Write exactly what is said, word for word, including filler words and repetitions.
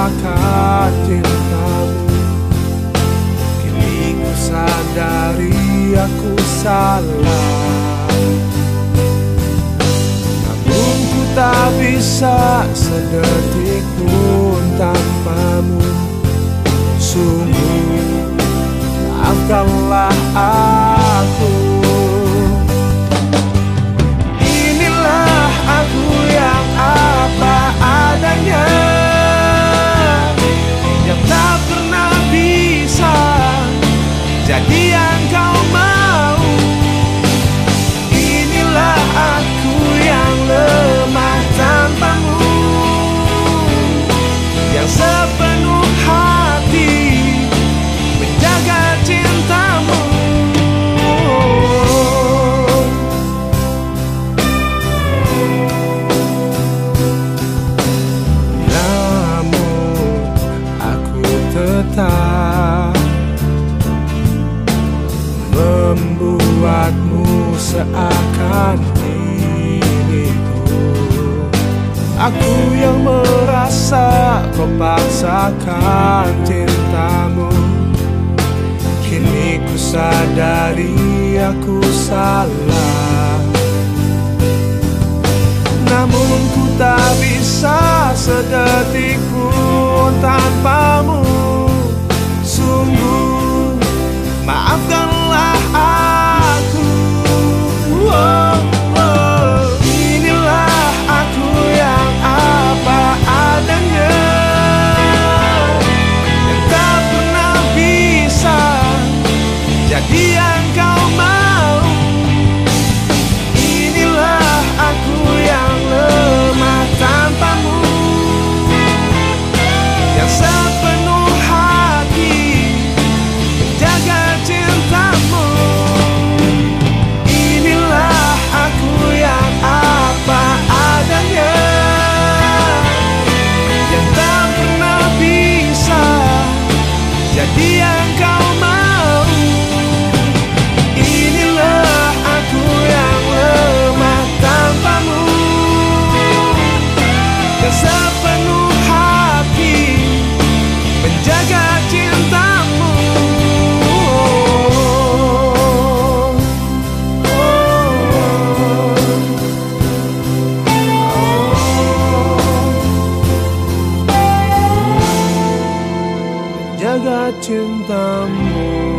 akan cintamu. Kini ku sadari aku salah, namun ku tak bisa sedetik pun tanpamu. Sungguh maafkanlah aku. Inilah aku yang apa adanya, yang tak pernah bisa jadi yang kau mau. Inilah aku yang lemah tanpamu, yang sepenuh hati menjaga cintamu. Namun aku tetap membuatmu seakan diriku. Aku yang merasa kau paksakan cintamu. Kini ku sadari aku salah, namun ku tak bisa sedetik pun tanpamu. Sungguh maafkanlah aku. Oh, oh. Inilah aku yang apa adanya, yang tak pernah bisa jadi yang kau mau. Inilah aku yang lemah tanpamu, yang sepenuh hati menjaga cintamu. Inilah aku yang apa adanya, yang tak pernah bisa jadi yang kau mau. Inilah aku yang lemah tanpamu, yang sepenuh hati menjaga cintamu. Menjaga cintamu.